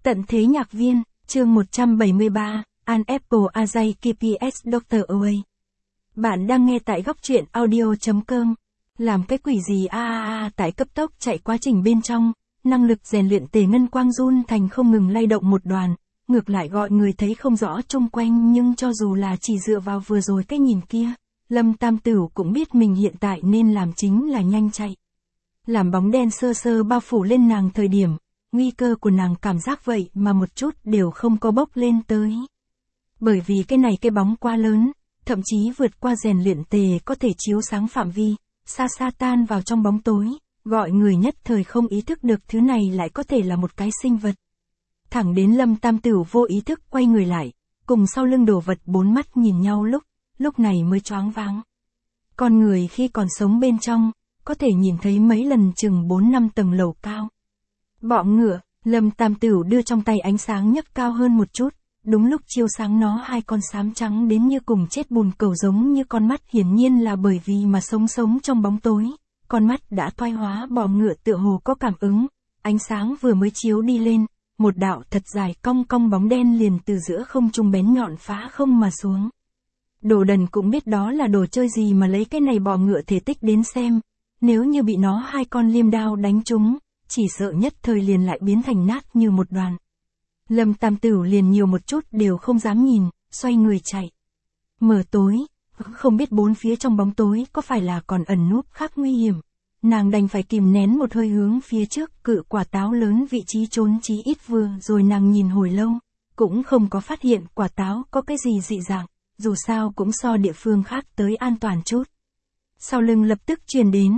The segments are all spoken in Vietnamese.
Tận thế nhạc viên, chương 173, An Apple Ajay KPS Dr. Away. Bạn đang nghe tại góc truyện audio.com. Làm cái quỷ gì tại cấp tốc chạy quá trình bên trong, năng lực rèn luyện tề ngân quang run thành không ngừng lay động một đoàn, ngược lại gọi người thấy không rõ chung quanh, nhưng cho dù là chỉ dựa vào vừa rồi cái nhìn kia, Lâm Tam Tửu cũng biết mình hiện tại nên làm chính là nhanh chạy. Làm bóng đen sơ sơ bao phủ lên nàng thời điểm, nguy cơ của nàng cảm giác vậy mà một chút đều không có bốc lên tới. Bởi vì cái bóng quá lớn, thậm chí vượt qua rèn luyện tề có thể chiếu sáng phạm vi, xa xa tan vào trong bóng tối, gọi người nhất thời không ý thức được thứ này lại có thể là một cái sinh vật. Thẳng đến Lâm Tam Tửu vô ý thức quay người lại, cùng sau lưng đồ vật bốn mắt nhìn nhau lúc này mới choáng váng. Con người khi còn sống bên trong, có thể nhìn thấy mấy lần chừng 4-5 tầng lầu cao. Bọ ngựa, Lâm Tam Tửu đưa trong tay ánh sáng nhấc cao hơn một chút, đúng lúc chiếu sáng nó hai con xám trắng đến như cùng chết bùn cầu giống như con mắt, hiển nhiên là bởi vì mà sống trong bóng tối, con mắt đã thoái hóa. Bọ ngựa tựa hồ có cảm ứng, ánh sáng vừa mới chiếu đi lên, một đạo thật dài cong bóng đen liền từ giữa không trung bén nhọn phá không mà xuống. Đồ đần cũng biết đó là đồ chơi gì mà lấy cái này bọ ngựa thể tích đến xem, nếu như bị nó hai con liêm đao đánh trúng, chỉ sợ nhất thời liền lại biến thành nát như một đoàn. Lâm Tam Tửu liền nhiều một chút đều không dám nhìn, xoay người chạy. Mờ tối, không biết bốn phía trong bóng tối có phải là còn ẩn núp khác nguy hiểm. Nàng đành phải kìm nén một hơi hướng phía trước cự quả táo lớn vị trí trốn chí ít vừa rồi nàng nhìn hồi lâu, cũng không có phát hiện quả táo có cái gì dị dạng, dù sao cũng so địa phương khác tới an toàn chút. Sau lưng lập tức truyền đến,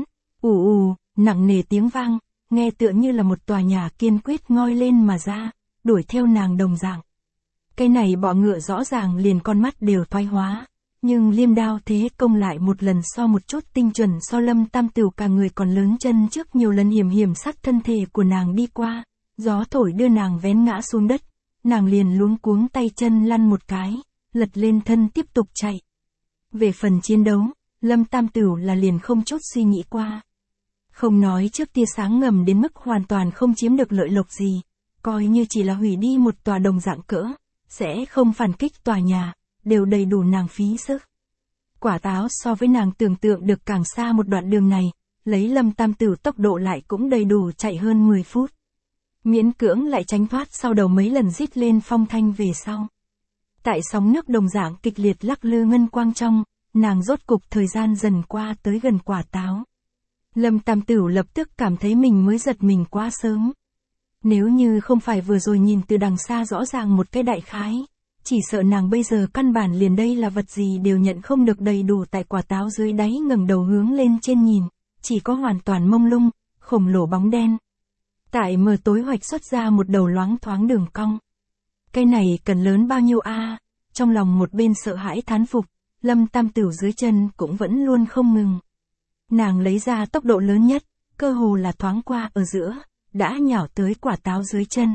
nặng nề tiếng vang, nghe tựa như là một tòa nhà kiên quyết ngoi lên mà ra, đuổi theo nàng đồng dạng. Cái này bọ ngựa rõ ràng liền con mắt đều thoái hóa, nhưng liêm đao thế công lại một lần so một chút tinh chuẩn, so Lâm Tam Tửu cả người còn lớn chân trước nhiều lần hiểm sát thân thể của nàng đi qua, gió thổi đưa nàng vén ngã xuống đất, nàng liền luống cuống tay chân lăn một cái, lật lên thân tiếp tục chạy. Về phần chiến đấu, Lâm Tam Tửu là liền không chút suy nghĩ qua. Không nói trước tia sáng ngầm đến mức hoàn toàn không chiếm được lợi lộc gì, coi như chỉ là hủy đi một tòa đồng dạng cỡ, sẽ không phản kích tòa nhà, đều đầy đủ nàng phí sức. Quả táo so với nàng tưởng tượng được càng xa một đoạn đường này, lấy Lâm Tam Tửu tốc độ lại cũng đầy đủ chạy hơn 10 phút. Miễn cưỡng lại tránh thoát sau đầu mấy lần rít lên phong thanh về sau. Tại sóng nước đồng dạng kịch liệt lắc lư ngân quang trong, nàng rốt cục thời gian dần qua tới gần quả táo. Lâm Tam Tửu lập tức cảm thấy mình mới giật mình quá sớm. Nếu như không phải vừa rồi nhìn từ đằng xa rõ ràng một cái đại khái, chỉ sợ nàng bây giờ căn bản liền đây là vật gì đều nhận không được đầy đủ. Tại quả táo dưới đáy ngẩng đầu hướng lên trên nhìn, chỉ có hoàn toàn mông lung, khổng lồ bóng đen. Tại mờ tối hoạch xuất ra một đầu loáng thoáng đường cong. Cái này cần lớn bao nhiêu trong lòng một bên sợ hãi thán phục, Lâm Tam Tửu dưới chân cũng vẫn luôn không ngừng. Nàng lấy ra tốc độ lớn nhất, cơ hồ là thoáng qua ở giữa, đã nhào tới quả táo dưới chân.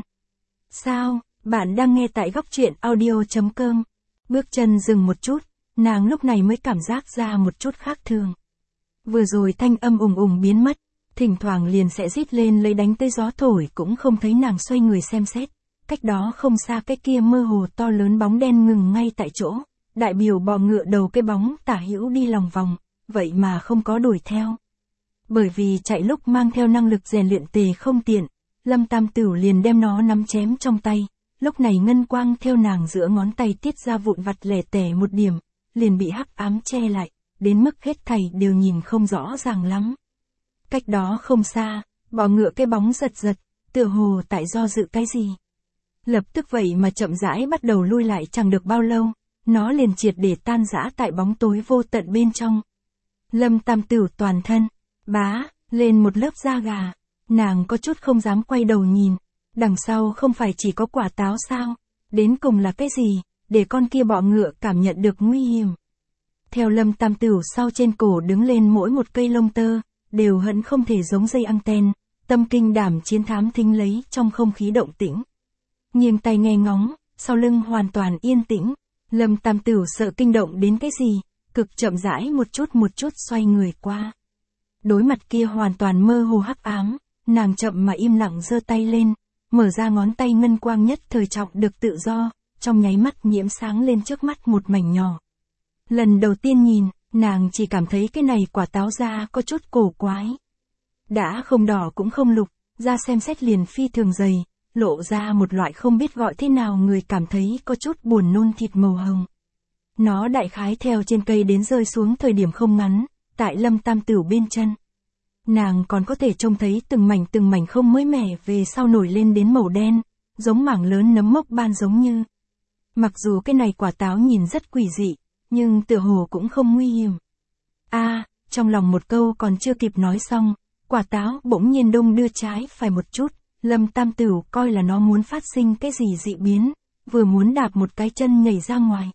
Sao, bạn đang nghe tại góc truyện audio.com. Bước chân dừng một chút, nàng lúc này mới cảm giác ra một chút khác thường. Vừa rồi thanh âm ùng biến mất, thỉnh thoảng liền sẽ rít lên lấy đánh tới gió thổi, cũng không thấy nàng xoay người xem xét. Cách đó không xa cái kia mơ hồ to lớn bóng đen ngừng ngay tại chỗ, đại biểu bọ ngựa đầu cái bóng tả hữu đi lòng vòng, vậy mà không có đuổi theo. Bởi vì chạy lúc mang theo năng lực rèn luyện tề không tiện, Lâm Tam Tửu liền đem nó nắm chém trong tay, lúc này ngân quang theo nàng giữa ngón tay tiết ra vụn vặt lẻ tẻ một điểm, liền bị hắc ám che lại, đến mức hết thảy đều nhìn không rõ ràng lắm. Cách đó không xa, bọ ngựa cái bóng giật, tựa hồ tại do dự cái gì. Lập tức vậy mà chậm rãi bắt đầu lui lại, chẳng được bao lâu, nó liền triệt để tan rã tại bóng tối vô tận bên trong. Lâm Tam Tửu toàn thân lên một lớp da gà, nàng có chút không dám quay đầu nhìn, đằng sau không phải chỉ có quả táo sao, đến cùng là cái gì, để con kia bọ ngựa cảm nhận được nguy hiểm. Theo Lâm Tam Tửu sau trên cổ đứng lên mỗi một cây lông tơ, đều hận không thể giống dây anten, tâm kinh đảm chiến thám thính lấy trong không khí động tĩnh. Nghiêng tay nghe ngóng, sau lưng hoàn toàn yên tĩnh, Lâm Tam Tửu sợ kinh động đến cái gì, cực chậm rãi một chút xoay người qua. Đối mặt kia hoàn toàn mơ hồ hắc ám, nàng chậm mà im lặng giơ tay lên, mở ra ngón tay ngân quang nhất thời trọng được tự do, trong nháy mắt nhiễm sáng lên trước mắt một mảnh nhỏ. Lần đầu tiên nhìn, nàng chỉ cảm thấy cái này quả táo da có chút cổ quái. Đã không đỏ cũng không lục, da xem xét liền phi thường dày, lộ ra một loại không biết gọi thế nào người cảm thấy có chút buồn nôn thịt màu hồng. Nó đại khái theo trên cây đến rơi xuống thời điểm không ngắn, tại Lâm Tam Tửu bên chân. Nàng còn có thể trông thấy từng mảnh không mới mẻ về sau nổi lên đến màu đen, giống mảng lớn nấm mốc ban giống như. Mặc dù cái này quả táo nhìn rất quỷ dị, nhưng tựa hồ cũng không nguy hiểm. Trong lòng một câu còn chưa kịp nói xong, quả táo bỗng nhiên đung đưa trái phải một chút, Lâm Tam Tửu coi là nó muốn phát sinh cái gì dị biến, vừa muốn đạp một cái chân nhảy ra ngoài.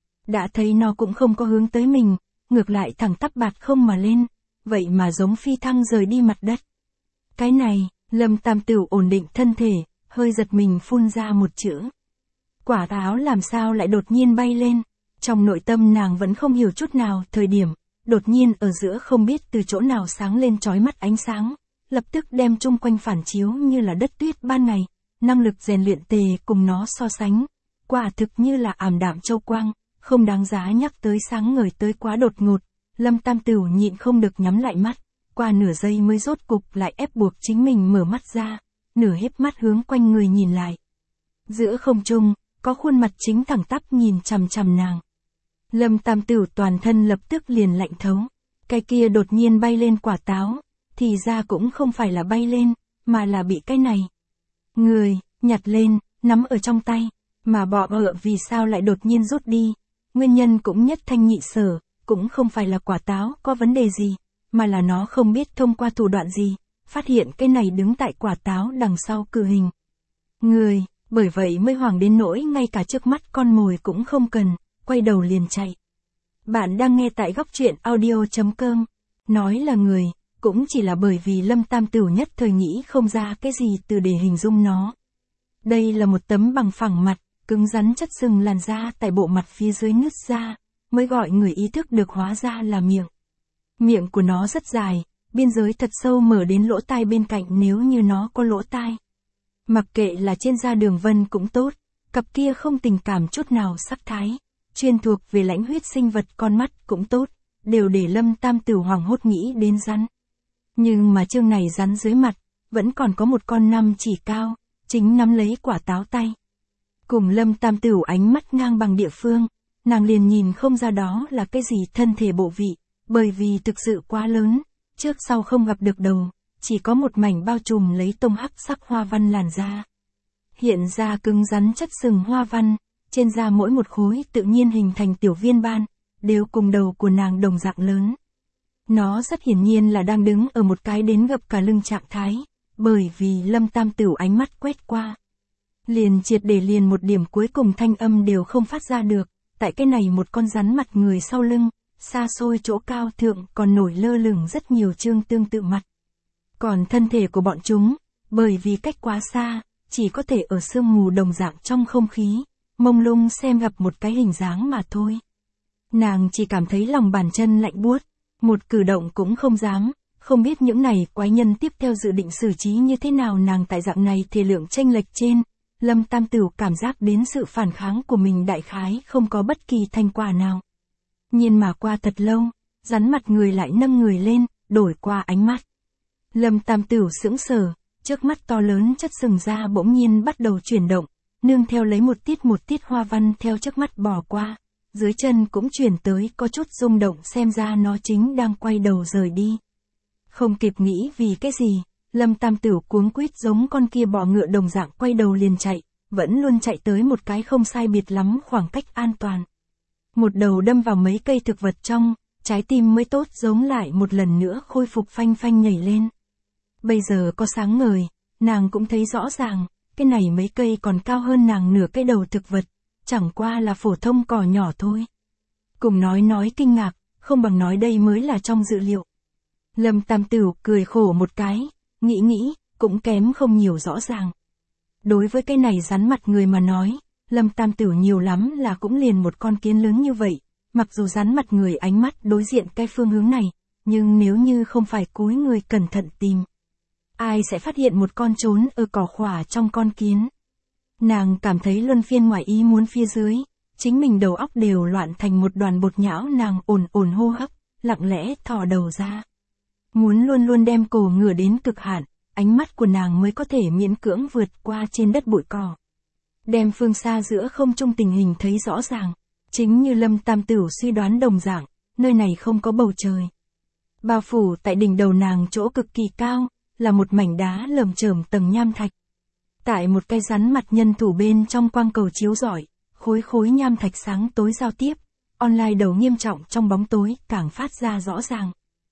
Đã thấy nó cũng không có hướng tới mình, ngược lại thẳng tắp bạt không mà lên, vậy mà giống phi thăng rời đi mặt đất. Cái này, Lâm Tam Tửu ổn định thân thể, hơi giật mình phun ra một chữ. Quả táo làm sao lại đột nhiên bay lên, trong nội tâm nàng vẫn không hiểu chút nào thời điểm, đột nhiên ở giữa không biết từ chỗ nào sáng lên chói mắt ánh sáng, lập tức đem chung quanh phản chiếu như là đất tuyết ban ngày, năng lực rèn luyện tề cùng nó so sánh, quả thực như là ảm đạm châu quang, không đáng giá nhắc tới sáng ngời tới quá đột ngột. Lâm Tam Tửu nhịn không được nhắm lại mắt, qua nửa giây mới rốt cục lại ép buộc chính mình mở mắt ra, nửa híp mắt hướng quanh người nhìn lại. Giữa không trung, có khuôn mặt chính thẳng tắp nhìn chằm chằm nàng. Lâm Tam Tửu toàn thân lập tức liền lạnh thấu, cái kia đột nhiên bay lên quả táo, thì ra cũng không phải là bay lên, mà là bị cái này. Người, nhặt lên, nắm ở trong tay, mà bọ ợ vì sao lại đột nhiên rút đi, nguyên nhân cũng nhất thanh nhị sở. Cũng không phải là quả táo có vấn đề gì, mà là nó không biết thông qua thủ đoạn gì, phát hiện cái này đứng tại quả táo đằng sau cử hình. Người, bởi vậy mới hoảng đến nỗi ngay cả trước mắt con mồi cũng không cần, quay đầu liền chạy. Bạn đang nghe tại góc truyện audio.com, nói là người, cũng chỉ là bởi vì Lâm Tam Tửu nhất thời nghĩ không ra cái gì từ để hình dung nó. Đây là một tấm bằng phẳng mặt, cứng rắn chất sừng làn da tại bộ mặt phía dưới nứt ra, mới gọi người ý thức được hóa ra là miệng. Miệng của nó rất dài, biên giới thật sâu mở đến lỗ tai bên cạnh nếu như nó có lỗ tai. Mặc kệ là trên da đường vân cũng tốt, cặp kia không tình cảm chút nào sắc thái, chuyên thuộc về lãnh huyết sinh vật con mắt cũng tốt, đều để Lâm Tam Tửu hoảng hốt nghĩ đến rắn. Nhưng mà chương này rắn dưới mặt, vẫn còn có một con năm chỉ cao, chính nắm lấy quả táo tay. Cùng Lâm Tam Tửu ánh mắt ngang bằng địa phương, nàng liền nhìn không ra đó là cái gì thân thể bộ vị, bởi vì thực sự quá lớn, trước sau không gặp được đầu, chỉ có một mảnh bao trùm lấy tông hắc sắc hoa văn làn da. Hiện ra cứng rắn chất sừng hoa văn, trên da mỗi một khối tự nhiên hình thành tiểu viên ban, đều cùng đầu của nàng đồng dạng lớn. Nó rất hiển nhiên là đang đứng ở một cái đến gập cả lưng trạng thái, bởi vì Lâm Tam Tửu ánh mắt quét qua. Liền triệt để liền một điểm cuối cùng thanh âm đều không phát ra được. Tại cái này một con rắn mặt người sau lưng, xa xôi chỗ cao thượng còn nổi lơ lửng rất nhiều chương tương tự mặt. Còn thân thể của bọn chúng, bởi vì cách quá xa, chỉ có thể ở sương mù đồng dạng trong không khí, mông lung xem gặp một cái hình dáng mà thôi. Nàng chỉ cảm thấy lòng bàn chân lạnh buốt, một cử động cũng không dám, không biết những này quái nhân tiếp theo dự định xử trí như thế nào. Nàng tại dạng này thể lượng chênh lệch trên, Lâm Tam Tửu cảm giác đến sự phản kháng của mình đại khái không có bất kỳ thành quả nào. Nhìn mà qua thật lâu, rắn mặt người lại nâng người lên, đổi qua ánh mắt. Lâm Tam Tửu sững sờ, trước mắt to lớn chất sừng da bỗng nhiên bắt đầu chuyển động, nương theo lấy một tiết hoa văn theo trước mắt bỏ qua, dưới chân cũng chuyển tới có chút rung động, xem ra nó chính đang quay đầu rời đi. Không kịp nghĩ vì cái gì, Lâm Tam Tửu cuống quýt giống con kia bọ ngựa đồng dạng quay đầu liền chạy, vẫn luôn chạy tới một cái không sai biệt lắm khoảng cách an toàn. Một đầu đâm vào mấy cây thực vật trong, trái tim mới tốt giống lại một lần nữa khôi phục phanh phanh nhảy lên. Bây giờ có sáng ngời, nàng cũng thấy rõ ràng, cái này mấy cây còn cao hơn nàng nửa cái đầu thực vật, chẳng qua là phổ thông cỏ nhỏ thôi. Cùng nói kinh ngạc, không bằng nói đây mới là trong dự liệu. Lâm Tam Tửu cười khổ một cái, nghĩ, cũng kém không nhiều rõ ràng. Đối với cái này rắn mặt người mà nói, Lâm Tam Tửu nhiều lắm là cũng liền một con kiến lớn như vậy, mặc dù rắn mặt người ánh mắt đối diện cái phương hướng này, nhưng nếu như không phải cúi người cẩn thận tìm, ai sẽ phát hiện một con trốn ở cỏ khỏa trong con kiến. Nàng cảm thấy luân phiên ngoài ý muốn phía dưới, chính mình đầu óc đều loạn thành một đoàn bột nhão. Nàng ổn hô hấp, lặng lẽ thò đầu ra. Muốn luôn luôn đem cổ ngửa đến cực hạn, ánh mắt của nàng mới có thể miễn cưỡng vượt qua trên đất bụi cỏ. Đem phương xa giữa không trung tình hình thấy rõ ràng, chính như Lâm Tam Tửu suy đoán đồng dạng, nơi này không có bầu trời. Bao phủ tại đỉnh đầu nàng chỗ cực kỳ cao, là một mảnh đá lởm chởm tầng nham thạch. Tại một cái rắn mặt nhân thủ bên trong quang cầu chiếu rọi, khối nham thạch sáng tối giao tiếp, online đầu nghiêm trọng trong bóng tối càng phát ra rõ ràng.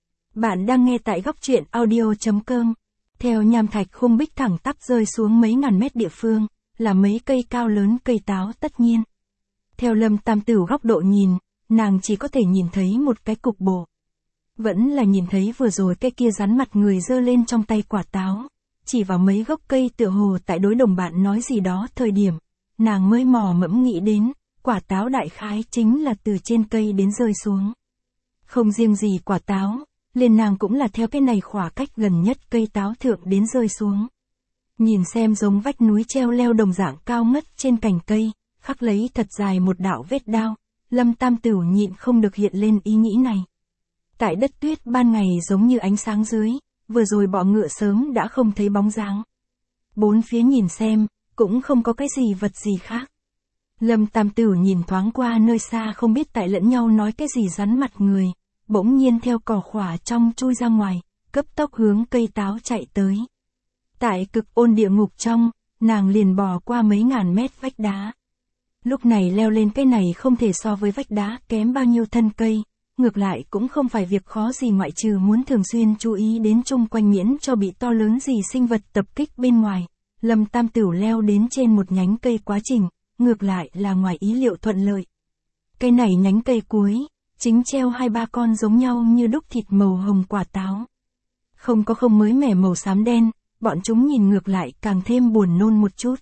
Bạn đang nghe tại góc truyện audio.com. Theo nham thạch khung bích thẳng tắp rơi xuống mấy ngàn mét địa phương, là mấy cây cao lớn cây táo tất nhiên. Theo Lâm Tam Tửu góc độ nhìn, nàng chỉ có thể nhìn thấy một cái cục bộ. Vẫn là nhìn thấy vừa rồi cái kia rắn mặt người giơ lên trong tay quả táo, chỉ vào mấy gốc cây tựa hồ tại đối đồng bạn nói gì đó thời điểm, nàng mới mò mẫm nghĩ đến, quả táo đại khái chính là từ trên cây đến rơi xuống. Không riêng gì quả táo, liền nàng cũng là theo cái này khỏa cách gần nhất cây táo thượng đến rơi xuống. Nhìn xem giống vách núi treo leo đồng dạng cao ngất trên cành cây, khắc lấy thật dài một đạo vết đao, Lâm Tam Tửu nhịn không được hiện lên ý nghĩ này. Tại đất tuyết ban ngày giống như ánh sáng dưới, vừa rồi bọ ngựa sớm đã không thấy bóng dáng. Bốn phía nhìn xem, cũng không có cái gì vật gì khác. Lâm Tam Tửu nhìn thoáng qua nơi xa không biết tại lẫn nhau nói cái gì rắn mặt người, bỗng nhiên theo cỏ khỏa trong chui ra ngoài, cấp tốc hướng cây táo chạy tới. Tại cực ôn địa ngục trong, nàng liền bò qua mấy ngàn mét vách đá. Lúc này leo lên cái này không thể so với vách đá kém bao nhiêu thân cây, ngược lại cũng không phải việc khó gì ngoại trừ muốn thường xuyên chú ý đến chung quanh miễn cho bị to lớn gì sinh vật tập kích bên ngoài. Lâm Tam Tửu leo đến trên một nhánh cây quá trình, ngược lại là ngoài ý liệu thuận lợi. Cây này nhánh cây cuối, chính treo 2-3 con giống nhau như đúc thịt màu hồng quả táo. Không mới mẻ màu xám đen, bọn chúng nhìn ngược lại càng thêm buồn nôn một chút.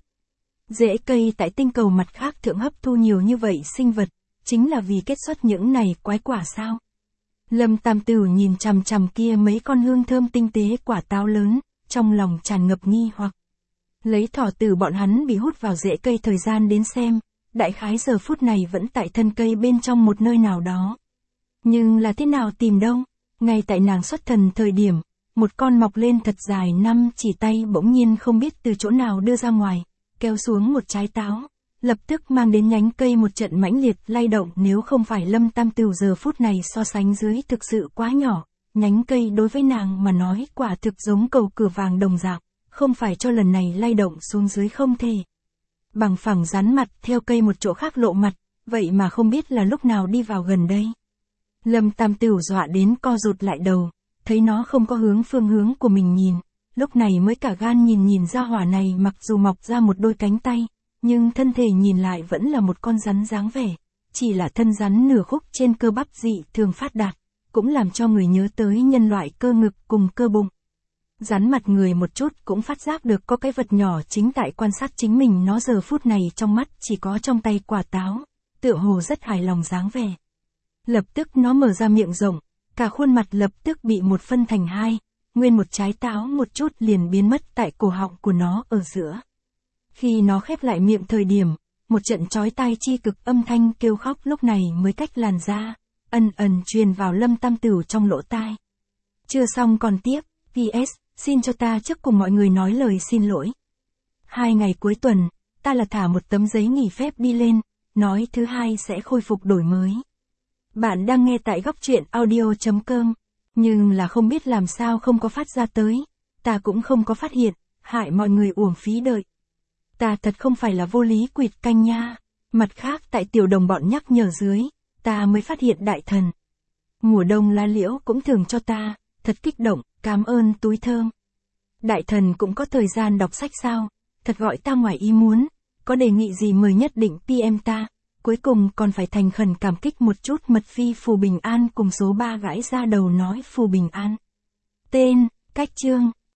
Rễ cây tại tinh cầu mặt khác thượng hấp thu nhiều như vậy sinh vật, chính là vì kết xuất những này quái quả sao? Lâm Tam Tửu nhìn chằm chằm kia mấy con hương thơm tinh tế quả táo lớn, trong lòng tràn ngập nghi hoặc. Lấy thỏ tử bọn hắn bị hút vào rễ cây thời gian đến xem, đại khái giờ phút này vẫn tại thân cây bên trong một nơi nào đó. Nhưng là thế nào tìm đâu? Ngay tại nàng xuất thần thời điểm, một con mọc lên thật dài 5 chỉ tay bỗng nhiên không biết từ chỗ nào đưa ra ngoài, kéo xuống một trái táo, lập tức mang đến nhánh cây một trận mãnh liệt lay động. Nếu không phải Lâm Tam Tửu giờ phút này so sánh dưới thực sự quá nhỏ, nhánh cây đối với nàng mà nói quả thực giống cầu cửa vàng đồng dạng, không phải cho lần này lay động xuống dưới không thể. Bằng phẳng rắn mặt theo cây một chỗ khác lộ mặt, vậy mà không biết là lúc nào đi vào gần đây. Lâm Tam Tửu dọa đến co rụt lại đầu, thấy nó không có phương hướng của mình nhìn, lúc này mới cả gan nhìn ra hỏa này mặc dù mọc ra một đôi cánh tay, nhưng thân thể nhìn lại vẫn là một con rắn dáng vẻ, chỉ là thân rắn nửa khúc trên cơ bắp dị thường phát đạt, cũng làm cho người nhớ tới nhân loại cơ ngực cùng cơ bụng. Rắn mặt người một chút cũng phát giác được có cái vật nhỏ chính tại quan sát chính mình, nó giờ phút này trong mắt chỉ có trong tay quả táo, tựa hồ rất hài lòng dáng vẻ. Lập tức nó mở ra miệng rộng, cả khuôn mặt lập tức bị một phân thành hai, nguyên một trái táo một chút liền biến mất tại cổ họng của nó ở giữa. Khi nó khép lại miệng thời điểm, một trận chói tai chi cực âm thanh kêu khóc lúc này mới cách làn da, ẩn truyền vào Lâm Tam Tửu trong lỗ tai. Chưa xong còn tiếp, PS, xin cho ta trước cùng mọi người nói lời xin lỗi. 2 ngày cuối tuần, ta là thả một tấm giấy nghỉ phép đi lên, nói thứ hai sẽ khôi phục đổi mới. Bạn đang nghe tại góc truyện audio.com, nhưng là không biết làm sao không có phát ra tới, ta cũng không có phát hiện, hại mọi người uổng phí đợi. Ta thật không phải là vô lý quỵt canh nha, mặt khác tại tiểu đồng bọn nhắc nhở dưới, ta mới phát hiện đại thần. Mùa đông lá liễu cũng thường cho ta, thật kích động, cảm ơn túi thơm. Đại thần cũng có thời gian đọc sách sao, thật gọi ta ngoài ý muốn, có đề nghị gì mời nhất định PM ta. Cuối cùng còn phải thành khẩn cảm kích một chút mật phi Phù Bình An cùng số 3 gãi ra đầu nói Phù Bình An. Tên, cách chương.